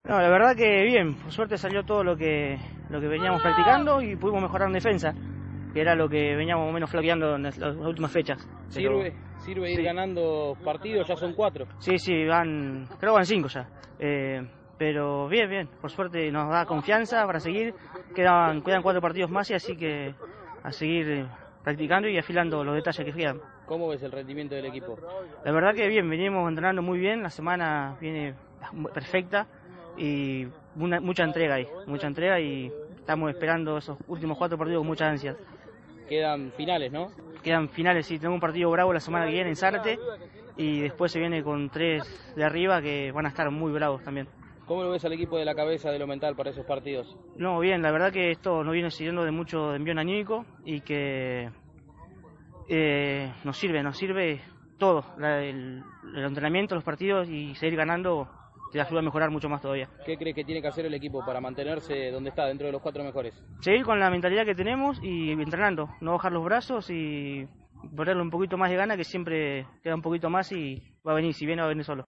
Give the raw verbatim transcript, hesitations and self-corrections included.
No, la verdad que bien, por suerte salió todo lo que lo que veníamos practicando y pudimos mejorar en defensa, que era lo que veníamos más o menos flaqueando en las, las últimas fechas. Pero, ¿Sirve, sirve ir sí. ganando partidos? Ya son cuatro. Sí, sí, van, creo que van cinco ya. Eh, pero bien, bien, por suerte nos da confianza para seguir. Quedan, quedan cuatro partidos más y así que a seguir eh, practicando y afilando los detalles que quedan. ¿Cómo ves el rendimiento del equipo? La verdad que bien, venimos entrenando muy bien, la semana viene perfecta y una, mucha entrega ahí, mucha entrega y estamos esperando esos últimos cuatro partidos con muchas ansias. Quedan finales, ¿no? Quedan finales, sí, tenemos un partido bravo la semana que viene en Zárate y después se viene con tres de arriba que van a estar muy bravos también. ¿Cómo lo ves al equipo de la cabeza, de lo mental para esos partidos? No, bien, la verdad que esto nos viene sirviendo de mucho de envío anímico y que eh, nos sirve, nos sirve todo, la, el, el entrenamiento, los partidos y seguir ganando te ayuda a mejorar mucho más todavía. ¿Qué crees que tiene que hacer el equipo para mantenerse donde está, dentro de los cuatro mejores? Seguir con la mentalidad que tenemos y entrenando, no bajar los brazos y ponerle un poquito más de gana, que siempre queda un poquito más y va a venir, si viene va a venir solo.